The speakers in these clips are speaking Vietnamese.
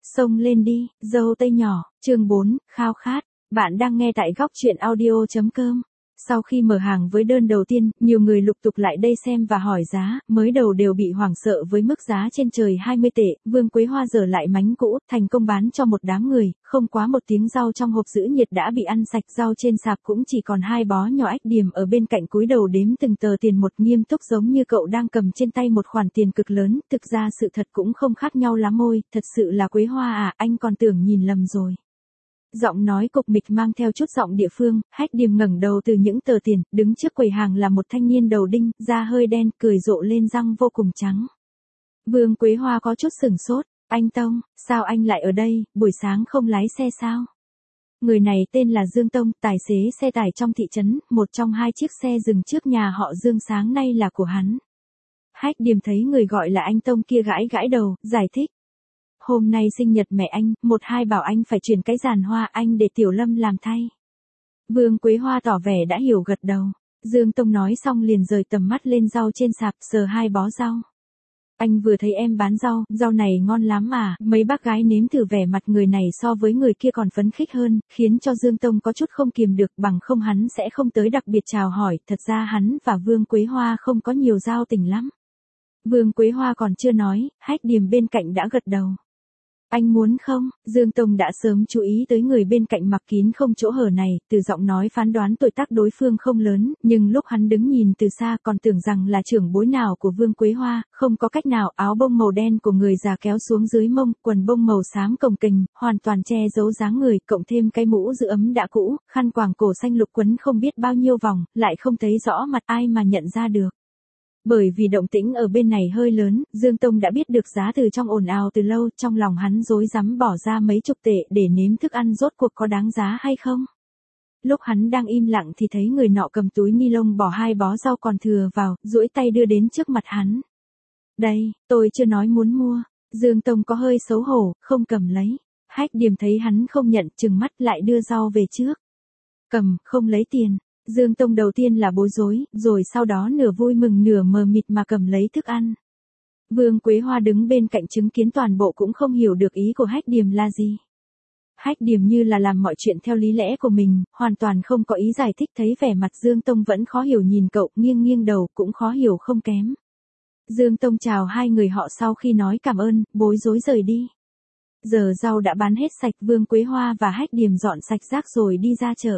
Xông lên đi, dâu tây nhỏ, chương 4, khao khát. Bạn đang nghe tại góc truyện audio.com. Sau khi mở hàng với đơn đầu tiên, nhiều người lục tục lại đây xem và hỏi giá, mới đầu đều bị hoảng sợ với mức giá trên trời 20 tệ, Vương Quế Hoa giờ lại mánh cũ, thành công bán cho một đám người, không quá một tiếng rau trong hộp giữ nhiệt đã bị ăn sạch, rau trên sạp cũng chỉ còn 2 bó nhỏ. Ách Điềm ở bên cạnh cúi đầu đếm từng tờ tiền một, nghiêm túc giống như cậu đang cầm trên tay một khoản tiền cực lớn, thực ra sự thật cũng không khác nhau lắm. Ôi, thật sự là Quế Hoa à, anh còn tưởng nhìn lầm rồi. Giọng nói cục mịch mang theo chút giọng địa phương, Hách Điềm ngẩng đầu từ những tờ tiền, đứng trước quầy hàng là một thanh niên đầu đinh, da hơi đen, cười rộ lên, răng vô cùng trắng. Vương Quế Hoa có chút sửng sốt, anh Tông, sao anh lại ở đây, buổi sáng không lái xe sao? Người này tên là Dương Tông, tài xế xe tải trong thị trấn, một trong 2 chiếc xe dừng trước nhà họ Dương sáng nay là của hắn. Hách Điềm thấy người gọi là anh Tông kia gãi gãi đầu, giải thích. Hôm nay sinh nhật mẹ anh, 1-2 bảo anh phải chuyển cái giàn hoa, anh để Tiểu Lâm làm thay. Vương Quế Hoa tỏ vẻ đã hiểu, gật đầu. Dương Tông nói xong liền rời tầm mắt lên rau trên sạp, sờ 2 bó rau. Anh vừa thấy em bán rau này ngon lắm à, mấy bác gái nếm thử, vẻ mặt người này so với người kia còn phấn khích hơn, khiến cho Dương Tông có chút không kiềm được, bằng không hắn sẽ không tới đặc biệt chào hỏi, thật ra hắn và Vương Quế Hoa không có nhiều giao tình lắm. Vương Quế Hoa còn chưa nói, Hách Điềm bên cạnh đã gật đầu. Anh muốn không? Dương Tông đã sớm chú ý tới người bên cạnh mặc kín không chỗ hở này, từ giọng nói phán đoán tuổi tác đối phương không lớn, nhưng lúc hắn đứng nhìn từ xa còn tưởng rằng là trưởng bối nào của Vương Quế Hoa, không có cách nào, áo bông màu đen của người già kéo xuống dưới mông, quần bông màu xám cồng kềnh, hoàn toàn che giấu dáng người, cộng thêm cái mũ giữ ấm đã cũ, khăn quàng cổ xanh lục quấn không biết bao nhiêu vòng, lại không thấy rõ mặt, ai mà nhận ra được. Bởi vì động tĩnh ở bên này hơi lớn, Dương Tông đã biết được giá từ trong ồn ào từ lâu, trong lòng hắn rối rắm bỏ ra mấy chục tệ để nếm thức ăn rốt cuộc có đáng giá hay không. Lúc hắn đang im lặng thì thấy người nọ cầm túi ni lông bỏ 2 bó rau còn thừa vào, duỗi tay đưa đến trước mặt hắn. Đây, tôi chưa nói muốn mua. Dương Tông có hơi xấu hổ, không cầm lấy. Hách Điềm thấy hắn không nhận, trừng mắt lại đưa rau về trước. Cầm, không lấy tiền. Dương Tông đầu tiên là bối rối, rồi sau đó nửa vui mừng nửa mờ mịt mà cầm lấy thức ăn. Vương Quế Hoa đứng bên cạnh chứng kiến toàn bộ cũng không hiểu được ý của Hách Điềm là gì. Hách Điềm như là làm mọi chuyện theo lý lẽ của mình, hoàn toàn không có ý giải thích, thấy vẻ mặt Dương Tông vẫn khó hiểu nhìn cậu, nghiêng nghiêng đầu, cũng khó hiểu không kém. Dương Tông chào 2 người họ sau khi nói cảm ơn, bối rối rời đi. Giờ rau đã bán hết sạch, Vương Quế Hoa và Hách Điềm dọn sạch rác rồi đi ra chợ.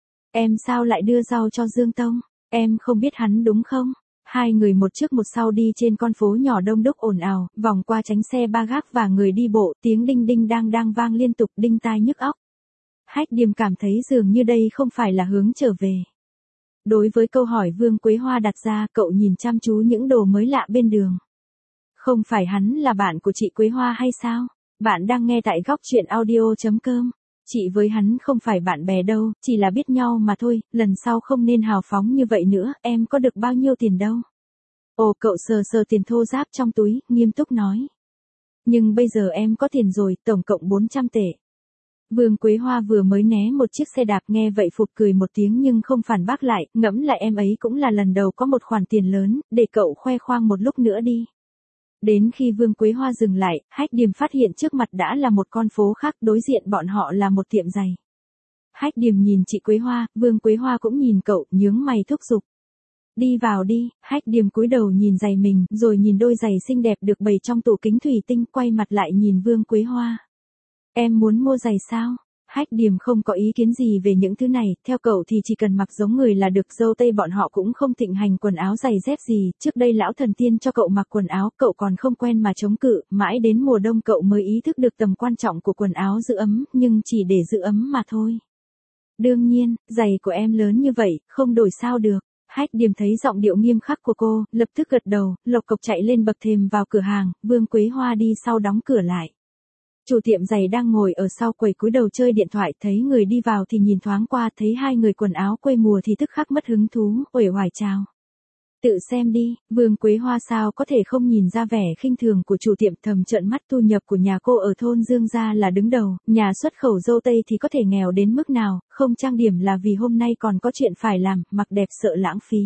Em sao lại đưa rau cho Dương Tông? Em không biết hắn đúng không? 2 người một trước một sau đi trên con phố nhỏ đông đúc ồn ào, vòng qua tránh xe ba gác và người đi bộ, tiếng đinh đinh đang vang liên tục, đinh tai nhức óc. Hách Điềm cảm thấy dường như đây không phải là hướng trở về. Đối với câu hỏi Vương Quế Hoa đặt ra, cậu nhìn chăm chú những đồ mới lạ bên đường. Không phải hắn là bạn của chị Quế Hoa hay sao? Bạn đang nghe tại góc truyện audio.com. Chị với hắn không phải bạn bè đâu, chỉ là biết nhau mà thôi, lần sau không nên hào phóng như vậy nữa, em có được bao nhiêu tiền đâu. Ồ, cậu sờ sờ tiền thô ráp trong túi, nghiêm túc nói. Nhưng bây giờ em có tiền rồi, tổng cộng 400 tệ. Vương Quế Hoa vừa mới né một chiếc xe đạp, nghe vậy phụt cười một tiếng nhưng không phản bác lại, ngẫm lại em ấy cũng là lần đầu có một khoản tiền lớn, để cậu khoe khoang một lúc nữa đi. Đến khi Vương Quế Hoa dừng lại, Hách Điềm phát hiện trước mặt đã là một con phố khác, đối diện bọn họ là một tiệm giày. Hách Điềm nhìn chị Quế Hoa, Vương Quế Hoa cũng nhìn cậu, nhướng mày thúc giục. Đi vào đi. Hách Điềm cúi đầu nhìn giày mình, rồi nhìn đôi giày xinh đẹp được bày trong tủ kính thủy tinh, quay mặt lại nhìn Vương Quế Hoa. Em muốn mua giày sao? Hách Điềm không có ý kiến gì về những thứ này, theo cậu thì chỉ cần mặc giống người là được, dâu tây bọn họ cũng không thịnh hành quần áo giày dép gì, trước đây lão thần tiên cho cậu mặc quần áo, cậu còn không quen mà chống cự, mãi đến mùa đông cậu mới ý thức được tầm quan trọng của quần áo giữ ấm, nhưng chỉ để giữ ấm mà thôi. Đương nhiên, giày của em lớn như vậy, không đổi sao được. Hách Điềm thấy giọng điệu nghiêm khắc của cô, lập tức gật đầu, lộc cộc chạy lên bậc thềm vào cửa hàng, Vương Quế Hoa đi sau đóng cửa lại. Chủ tiệm giày đang ngồi ở sau quầy cúi đầu chơi điện thoại, thấy người đi vào thì nhìn thoáng qua, thấy 2 người quần áo quê mùa thì tức khắc mất hứng thú, uể oải chào. Tự xem đi. Vương Quế Hoa sao có thể không nhìn ra vẻ khinh thường của chủ tiệm, thầm trợn mắt, thu nhập của nhà cô ở thôn Dương gia là đứng đầu, nhà xuất khẩu dâu tây thì có thể nghèo đến mức nào, không trang điểm là vì hôm nay còn có chuyện phải làm, mặc đẹp sợ lãng phí.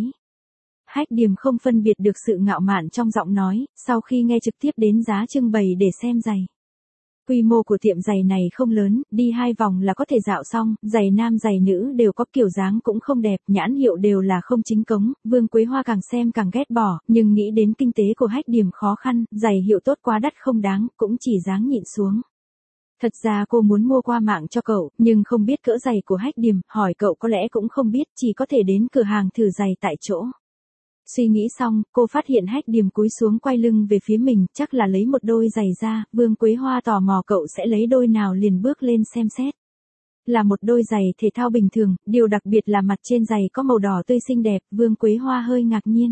Hách Điềm không phân biệt được sự ngạo mạn trong giọng nói, sau khi nghe trực tiếp đến giá trưng bày để xem giày. Quy mô của tiệm giày này không lớn, đi 2 vòng là có thể dạo xong, giày nam giày nữ đều có kiểu dáng cũng không đẹp, nhãn hiệu đều là không chính cống, Vương Quế Hoa càng xem càng ghét bỏ, nhưng nghĩ đến kinh tế của Hách Điềm khó khăn, giày hiệu tốt quá đắt không đáng, cũng chỉ dáng nhịn xuống. Thật ra cô muốn mua qua mạng cho cậu, nhưng không biết cỡ giày của Hách Điềm, hỏi cậu có lẽ cũng không biết, chỉ có thể đến cửa hàng thử giày tại chỗ. Suy nghĩ xong, cô phát hiện Hách Điềm cúi xuống quay lưng về phía mình, chắc là lấy một đôi giày ra, Vương Quế Hoa tò mò cậu sẽ lấy đôi nào liền bước lên xem xét. Là một đôi giày thể thao bình thường, điều đặc biệt là mặt trên giày có màu đỏ tươi xinh đẹp, Vương Quế Hoa hơi ngạc nhiên.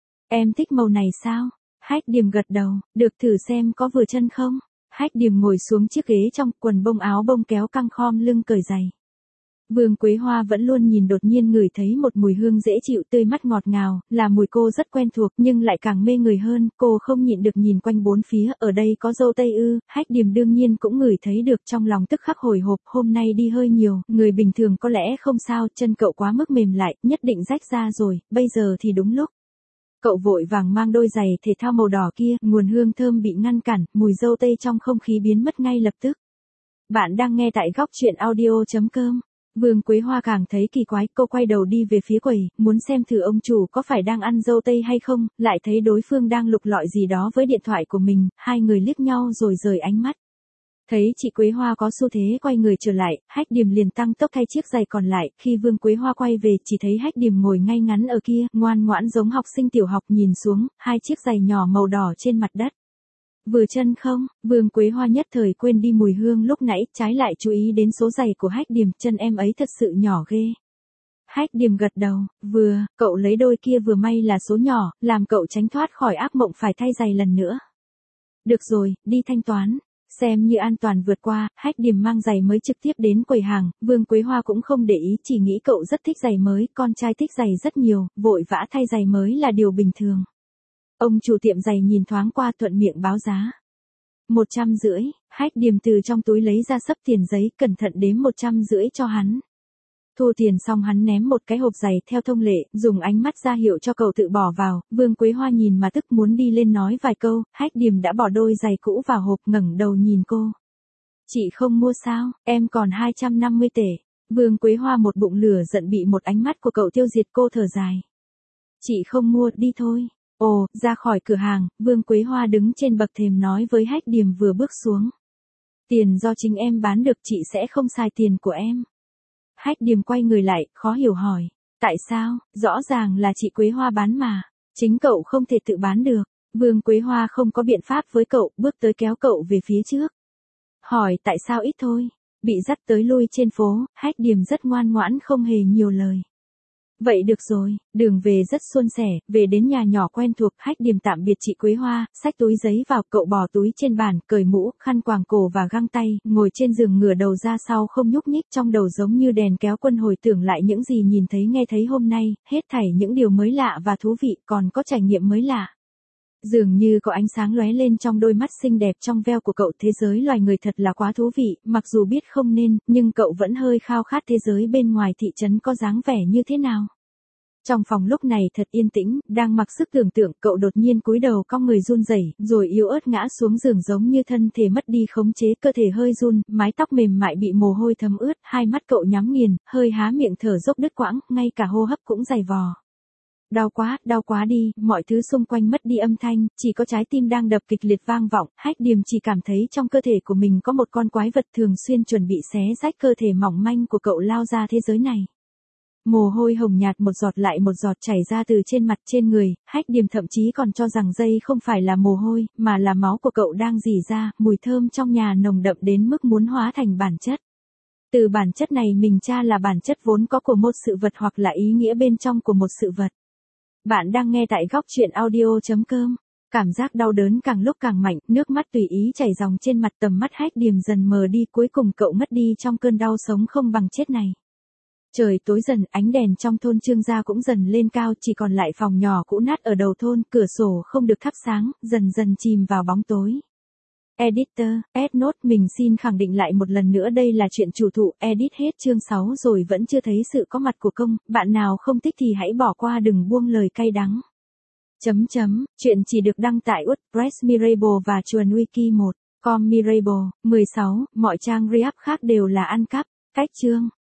Em thích màu này sao? Hách Điềm gật đầu, được thử xem có vừa chân không? Hách Điềm ngồi xuống chiếc ghế trong quần bông áo bông kéo căng khom lưng cởi giày. Vương Quế Hoa vẫn luôn nhìn đột nhiên ngửi thấy một mùi hương dễ chịu tươi mát ngọt ngào, là mùi cô rất quen thuộc nhưng lại càng mê người hơn, cô không nhịn được nhìn quanh bốn phía, ở đây có dâu tây ư, Hách Điềm đương nhiên cũng ngửi thấy được trong lòng tức khắc hồi hộp, hôm nay đi hơi nhiều, người bình thường có lẽ không sao, chân cậu quá mức mềm lại, nhất định rách ra rồi, bây giờ thì đúng lúc. Cậu vội vàng mang đôi giày thể thao màu đỏ kia, nguồn hương thơm bị ngăn cản, mùi dâu tây trong không khí biến mất ngay lập tức. Bạn đang nghe tại góc truyện audio.com. Vương Quế Hoa càng thấy kỳ quái, cô quay đầu đi về phía quầy, muốn xem thử ông chủ có phải đang ăn dâu tây hay không, lại thấy đối phương đang lục lọi gì đó với điện thoại của mình, hai người liếc nhau rồi rời ánh mắt. Thấy chị Quế Hoa có xu thế quay người trở lại, Hách Điềm liền tăng tốc thay chiếc giày còn lại, khi Vương Quế Hoa quay về chỉ thấy Hách Điềm ngồi ngay ngắn ở kia, ngoan ngoãn giống học sinh tiểu học nhìn xuống, hai chiếc giày nhỏ màu đỏ trên mặt đất. Vừa chân không, Vương Quế Hoa nhất thời quên đi mùi hương lúc nãy, trái lại chú ý đến số giày của Hách Điềm, chân em ấy thật sự nhỏ ghê. Hách Điềm gật đầu, vừa, cậu lấy đôi kia vừa may là số nhỏ, làm cậu tránh thoát khỏi ác mộng phải thay giày lần nữa. Được rồi, đi thanh toán. Xem như an toàn vượt qua, Hách Điềm mang giày mới trực tiếp đến quầy hàng, Vương Quế Hoa cũng không để ý, chỉ nghĩ cậu rất thích giày mới, con trai thích giày rất nhiều, vội vã thay giày mới là điều bình thường. Ông chủ tiệm giày nhìn thoáng qua thuận miệng báo giá. 150, Hách Điềm từ trong túi lấy ra xấp tiền giấy, cẩn thận đếm 150 cho hắn. Thu tiền xong hắn ném một cái hộp giày theo thông lệ, dùng ánh mắt ra hiệu cho cậu tự bỏ vào, Vương Quế Hoa nhìn mà tức muốn đi lên nói vài câu, Hách Điềm đã bỏ đôi giày cũ vào hộp ngẩng đầu nhìn cô. Chị không mua sao, em còn 250 tệ. Vương Quế Hoa một bụng lửa giận bị một ánh mắt của cậu tiêu diệt, cô thở dài. Chị không mua, đi thôi. Ồ, ra khỏi cửa hàng, Vương Quế Hoa đứng trên bậc thềm nói với Hách Điềm vừa bước xuống. Tiền do chính em bán được, chị sẽ không xài tiền của em. Hách Điềm quay người lại, khó hiểu hỏi. Tại sao, rõ ràng là chị Quế Hoa bán mà. Chính cậu không thể tự bán được. Vương Quế Hoa không có biện pháp với cậu, bước tới kéo cậu về phía trước. Hỏi tại sao ít thôi. Bị dắt tới lui trên phố, Hách Điềm rất ngoan ngoãn không hề nhiều lời. Vậy được rồi, đường về rất suôn sẻ, về đến nhà nhỏ quen thuộc, Hách Điềm tạm biệt chị Quế Hoa, xách túi giấy vào, cậu bỏ túi trên bàn, cởi mũ, khăn quàng cổ và găng tay, ngồi trên giường ngửa đầu ra sau không nhúc nhích, trong đầu giống như đèn kéo quân hồi tưởng lại những gì nhìn thấy nghe thấy hôm nay, hết thảy những điều mới lạ và thú vị, còn có trải nghiệm mới lạ. Dường như có ánh sáng lóe lên trong đôi mắt xinh đẹp trong veo của cậu, thế giới loài người thật là quá thú vị, mặc dù biết không nên, nhưng cậu vẫn hơi khao khát thế giới bên ngoài thị trấn có dáng vẻ như thế nào. Trong phòng lúc này thật yên tĩnh, đang mặc sức tưởng tượng, cậu đột nhiên cúi đầu cong người run rẩy, rồi yếu ớt ngã xuống giường giống như thân thể mất đi khống chế, cơ thể hơi run, mái tóc mềm mại bị mồ hôi thấm ướt, hai mắt cậu nhắm nghiền, hơi há miệng thở dốc đứt quãng, ngay cả hô hấp cũng dày vò. Đau quá đi, mọi thứ xung quanh mất đi âm thanh, chỉ có trái tim đang đập kịch liệt vang vọng, Hách Điềm chỉ cảm thấy trong cơ thể của mình có một con quái vật thường xuyên chuẩn bị xé rách cơ thể mỏng manh của cậu lao ra thế giới này. Mồ hôi hồng nhạt một giọt lại một giọt chảy ra từ trên mặt trên người, Hách Điềm thậm chí còn cho rằng dây không phải là mồ hôi, mà là máu của cậu đang rỉ ra, mùi thơm trong nhà nồng đậm đến mức muốn hóa thành bản chất. Từ bản chất này mình tra là bản chất vốn có của một sự vật hoặc là ý nghĩa bên trong của một sự vật. Bạn đang nghe tại góc truyện audio.com. Cảm giác đau đớn càng lúc càng mạnh, nước mắt tùy ý chảy ròng trên mặt, tầm mắt Hách Điềm dần mờ đi, cuối cùng cậu mất đi trong cơn đau sống không bằng chết này. Trời tối dần, ánh đèn trong thôn Trương gia cũng dần lên cao, chỉ còn lại phòng nhỏ cũ nát ở đầu thôn, cửa sổ không được thắp sáng, dần dần chìm vào bóng tối. Editor, Note, mình xin khẳng định lại một lần nữa đây là chuyện chủ thụ, edit hết chương 6 rồi vẫn chưa thấy sự có mặt của công, bạn nào không thích thì hãy bỏ qua, đừng buông lời cay đắng. Chuyện chỉ được đăng tại WordPress Mirable và Chuan Wiki 1. Commirable, 16, mọi trang React khác đều là ăn cắp. Cách chương